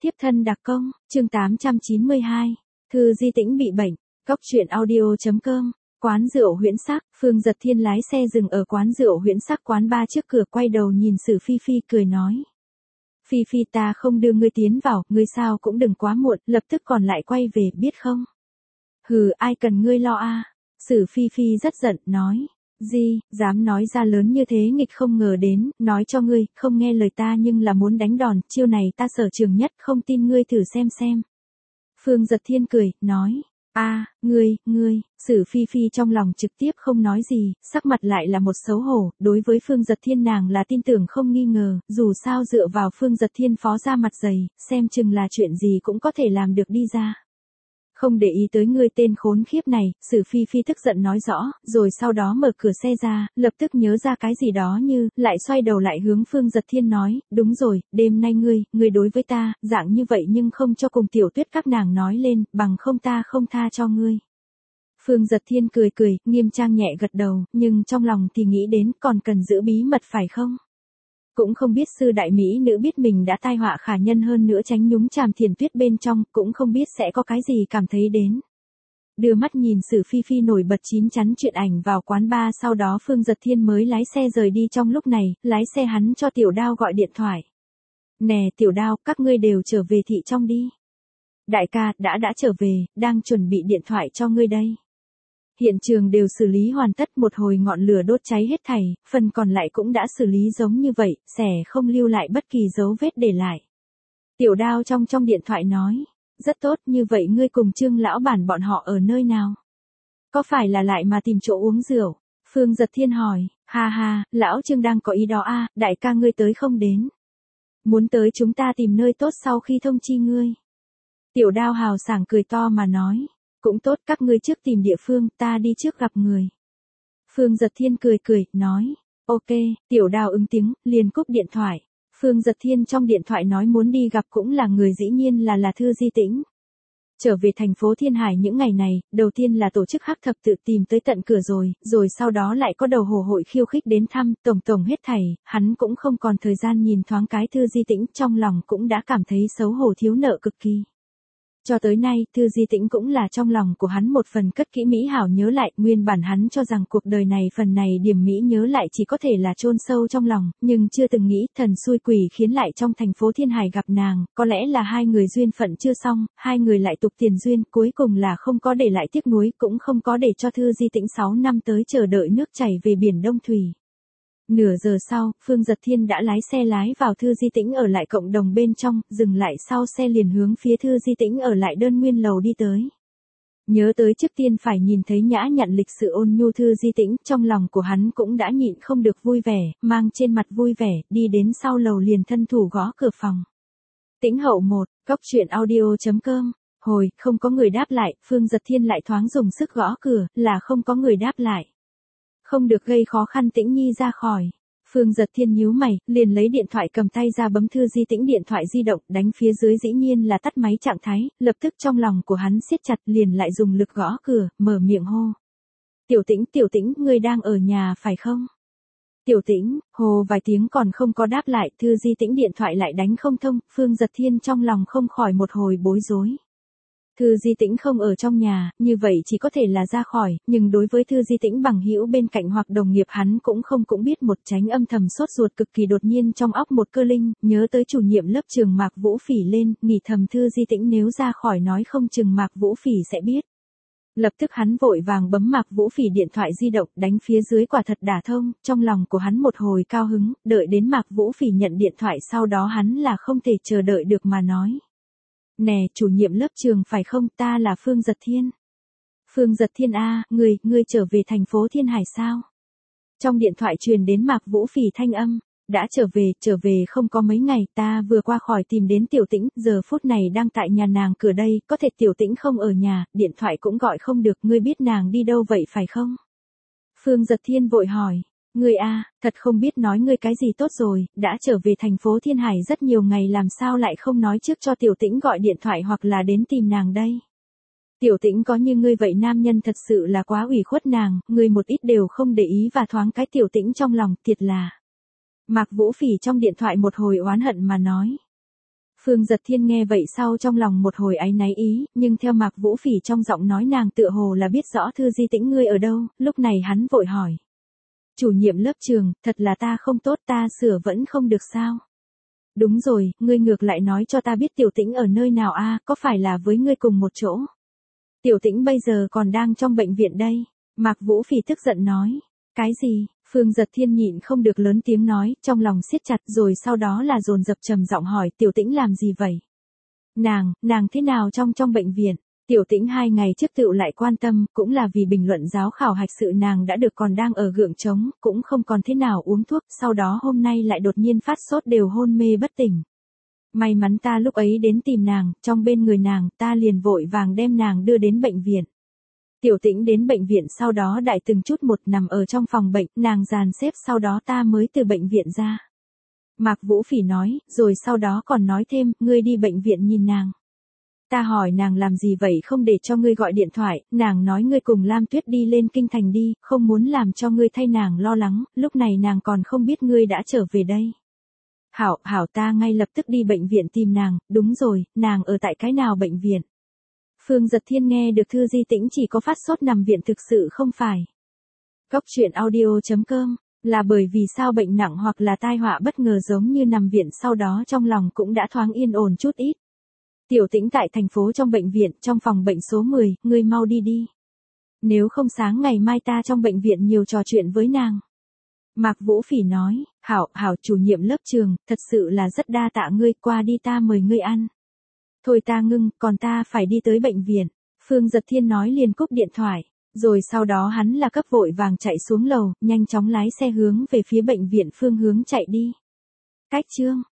Tiếp thân đặc công, chương 892. Thư Di Tĩnh bị bệnh. Cóc truyện audio.com. Quán rượu Huyễn Sắc. Phương Giật Thiên lái xe dừng ở quán rượu Huyễn Sắc quán bar trước cửa, quay đầu nhìn Sử Phi Phi cười nói. Phi Phi, ta không đưa ngươi tiến vào, ngươi sao cũng đừng quá muộn, lập tức còn lại quay về, biết không? Hừ, ai cần ngươi lo a? Sử Phi Phi rất giận, nói. Gì, dám nói ra lớn như thế, nghịch không ngờ đến, nói cho ngươi, không nghe lời ta nhưng là muốn đánh đòn, chiêu này ta sở trường nhất, không tin ngươi thử xem. Phương Giật Thiên cười, nói. Ngươi, Sử Phi Phi trong lòng trực tiếp không nói gì, sắc mặt lại là một xấu hổ, đối với Phương Giật Thiên nàng là tin tưởng không nghi ngờ, dù sao dựa vào Phương Giật Thiên phó ra mặt dày, xem chừng là chuyện gì cũng có thể làm được đi ra. Không để ý tới ngươi tên khốn khiếp này, Sử Phi Phi tức giận nói rõ, rồi sau đó mở cửa xe ra, lập tức nhớ ra cái gì đó như, lại xoay đầu lại hướng Phương Giật Thiên nói, đúng rồi, đêm nay ngươi đối với ta, dạng như vậy nhưng không cho cùng Tiểu Tuyết các nàng nói lên, bằng không ta không tha cho ngươi. Phương Giật Thiên cười, nghiêm trang nhẹ gật đầu, nhưng trong lòng thì nghĩ đến còn cần giữ bí mật phải không? Cũng không biết sư đại mỹ nữ biết mình đã tai họa khả nhân, hơn nữa tránh nhúng chàm Thiền Tuyết bên trong, cũng không biết sẽ có cái gì cảm thấy đến. Đưa mắt nhìn Sử Phi Phi nổi bật chín chắn chuyện ảnh vào quán bar, sau đó Phương Giật Thiên mới lái xe rời đi. Trong lúc này, lái xe hắn cho Tiểu Đao gọi điện thoại. Nè Tiểu Đao, các ngươi đều trở về thị trong đi. Đại ca, đã trở về, đang chuẩn bị điện thoại cho ngươi đây. Hiện trường đều xử lý hoàn tất, một hồi ngọn lửa đốt cháy hết thảy, phần còn lại cũng đã xử lý giống như vậy, sẽ không lưu lại bất kỳ dấu vết để lại. Tiểu Đao trong điện thoại nói, rất tốt, như vậy ngươi cùng Trương lão bản bọn họ ở nơi nào? Có phải là lại mà tìm chỗ uống rượu? Phương Giật Thiên hỏi, ha, lão Trương đang có ý đó a, đại ca ngươi tới không đến? Muốn tới chúng ta tìm nơi tốt sau khi thông chi ngươi. Tiểu Đao hào sảng cười to mà nói. Cũng tốt, các ngươi trước tìm địa phương, ta đi trước gặp người. Phương Giật Thiên cười, nói. Ok, Tiểu Đao ứng tiếng, liền cúp điện thoại. Phương Giật Thiên trong điện thoại nói muốn đi gặp cũng là người, dĩ nhiên là Thư Di Tĩnh. Trở về thành phố Thiên Hải những ngày này, đầu tiên là tổ chức hắc thập tự tìm tới tận cửa rồi sau đó lại có đầu hồ hội khiêu khích đến thăm, tổng hết thảy, hắn cũng không còn thời gian nhìn thoáng cái Thư Di Tĩnh, trong lòng cũng đã cảm thấy xấu hổ thiếu nợ cực kỳ. Cho tới nay, Thư Di Tĩnh cũng là trong lòng của hắn một phần cất kỹ mỹ hảo nhớ lại, nguyên bản hắn cho rằng cuộc đời này phần này điểm mỹ nhớ lại chỉ có thể là chôn sâu trong lòng, nhưng chưa từng nghĩ thần xui quỷ khiến lại trong thành phố Thiên Hải gặp nàng, có lẽ là hai người duyên phận chưa xong, hai người lại tục tiền duyên, cuối cùng là không có để lại tiếc nuối, cũng không có để cho Thư Di Tĩnh 6 năm tới chờ đợi nước chảy về biển Đông Thủy. Nửa giờ sau, Phương Giật Thiên đã lái xe lái vào Thư Di Tĩnh ở lại cộng đồng bên trong, dừng lại sau xe liền hướng phía Thư Di Tĩnh ở lại đơn nguyên lầu đi tới. Nhớ tới trước tiên phải nhìn thấy nhã nhặn lịch sự ôn nhu Thư Di Tĩnh, trong lòng của hắn cũng đã nhịn không được vui vẻ, mang trên mặt vui vẻ, đi đến sau lầu liền thân thủ gõ cửa phòng. Tĩnh hậu 1, cóc truyện audio.com. Hồi, không có người đáp lại, Phương Giật Thiên lại thoáng dùng sức gõ cửa, là không có người đáp lại. Không được gây khó khăn, Tĩnh Nhi ra khỏi. Phương Giật Thiên nhíu mày, liền lấy điện thoại cầm tay ra bấm Thư Di Tĩnh điện thoại di động, đánh phía dưới dĩ nhiên là tắt máy trạng thái, lập tức trong lòng của hắn siết chặt, liền lại dùng lực gõ cửa, mở miệng hô. Tiểu Tĩnh, ngươi đang ở nhà phải không? Tiểu Tĩnh, hô vài tiếng còn không có đáp lại, Thư Di Tĩnh điện thoại lại đánh không thông, Phương Giật Thiên trong lòng không khỏi một hồi bối rối. Thư Di Tĩnh không ở trong nhà, như vậy chỉ có thể là ra khỏi, nhưng đối với Thư Di Tĩnh bằng hữu bên cạnh hoặc đồng nghiệp hắn cũng biết một tránh âm thầm sốt ruột cực kỳ đột nhiên trong óc một cơ linh, nhớ tới chủ nhiệm lớp trường Mạc Vũ Phỉ lên, nghĩ thầm Thư Di Tĩnh nếu ra khỏi nói không chừng Mạc Vũ Phỉ sẽ biết. Lập tức hắn vội vàng bấm Mạc Vũ Phỉ điện thoại di động, đánh phía dưới quả thật đả thông, trong lòng của hắn một hồi cao hứng, đợi đến Mạc Vũ Phỉ nhận điện thoại sau đó hắn là không thể chờ đợi được mà nói. Nè, chủ nhiệm lớp trường phải không, ta là Phương Giật Thiên. Phương Giật Thiên a, ngươi trở về thành phố Thiên Hải sao? Trong điện thoại truyền đến Mạc Vũ Phỉ thanh âm, đã trở về không có mấy ngày, ta vừa qua khỏi tìm đến Tiểu Tĩnh, giờ phút này đang tại nhà nàng cửa đây, có thể Tiểu Tĩnh không ở nhà, điện thoại cũng gọi không được, ngươi biết nàng đi đâu vậy phải không? Phương Giật Thiên vội hỏi. Ngươi a, thật không biết nói ngươi cái gì tốt rồi, đã trở về thành phố Thiên Hải rất nhiều ngày làm sao lại không nói trước cho Tiểu Tĩnh gọi điện thoại hoặc là đến tìm nàng đây. Tiểu Tĩnh có như ngươi vậy nam nhân thật sự là quá ủy khuất nàng, ngươi một ít đều không để ý và thoáng cái Tiểu Tĩnh trong lòng, thiệt là. Mạc Vũ Phỉ trong điện thoại một hồi oán hận mà nói. Phương Giật Thiên nghe vậy sau trong lòng một hồi áy náy ý, nhưng theo Mạc Vũ Phỉ trong giọng nói nàng tựa hồ là biết rõ Thư Di Tĩnh ngươi ở đâu, lúc này hắn vội hỏi. Chủ nhiệm lớp trường, thật là ta không tốt, ta sửa vẫn không được sao? Đúng rồi, ngươi ngược lại nói cho ta biết Tiểu Tĩnh ở nơi nào a, có phải là với ngươi cùng một chỗ? Tiểu Tĩnh bây giờ còn đang trong bệnh viện đây. Mạc Vũ Phỉ tức giận nói. Cái gì? Phương Giật Thiên nhịn không được lớn tiếng nói, trong lòng siết chặt rồi sau đó là dồn dập trầm giọng hỏi Tiểu Tĩnh làm gì vậy? Nàng thế nào trong bệnh viện? Tiểu Tĩnh 2 ngày trước tựu lại quan tâm, cũng là vì bình luận giáo khảo hạch sự nàng đã được còn đang ở gượng trống, cũng không còn thế nào uống thuốc, sau đó hôm nay lại đột nhiên phát sốt đều hôn mê bất tỉnh. May mắn ta lúc ấy đến tìm nàng, trong bên người nàng, ta liền vội vàng đem nàng đưa đến bệnh viện. Tiểu Tĩnh đến bệnh viện sau đó đại từng chút một nằm ở trong phòng bệnh, nàng dàn xếp sau đó ta mới từ bệnh viện ra. Mạc Vũ Phỉ nói, rồi sau đó còn nói thêm, ngươi đi bệnh viện nhìn nàng. Ta hỏi nàng làm gì vậy không để cho ngươi gọi điện thoại, nàng nói ngươi cùng Lam Tuyết đi lên kinh thành đi, không muốn làm cho ngươi thay nàng lo lắng, lúc này nàng còn không biết ngươi đã trở về đây. Hảo ta ngay lập tức đi bệnh viện tìm nàng, đúng rồi, nàng ở tại cái nào bệnh viện? Phương Giật Thiên nghe được Thư Di Tĩnh chỉ có phát sốt nằm viện thực sự không phải. Góc truyện audio.com, là bởi vì sao bệnh nặng hoặc là tai họa bất ngờ giống như nằm viện sau đó trong lòng cũng đã thoáng yên ổn chút ít. Tiểu Tĩnh tại thành phố trong bệnh viện, trong phòng bệnh số 10, ngươi mau đi đi. Nếu không sáng ngày mai ta trong bệnh viện nhiều trò chuyện với nàng. Mạc Vũ Phỉ nói, hảo chủ nhiệm lớp trường, thật sự là rất đa tạ ngươi, qua đi ta mời ngươi ăn. Thôi ta ngưng, còn ta phải đi tới bệnh viện. Phương Giật Thiên nói liền cúp điện thoại, rồi sau đó hắn là cấp vội vàng chạy xuống lầu, nhanh chóng lái xe hướng về phía bệnh viện phương hướng chạy đi. Cách chương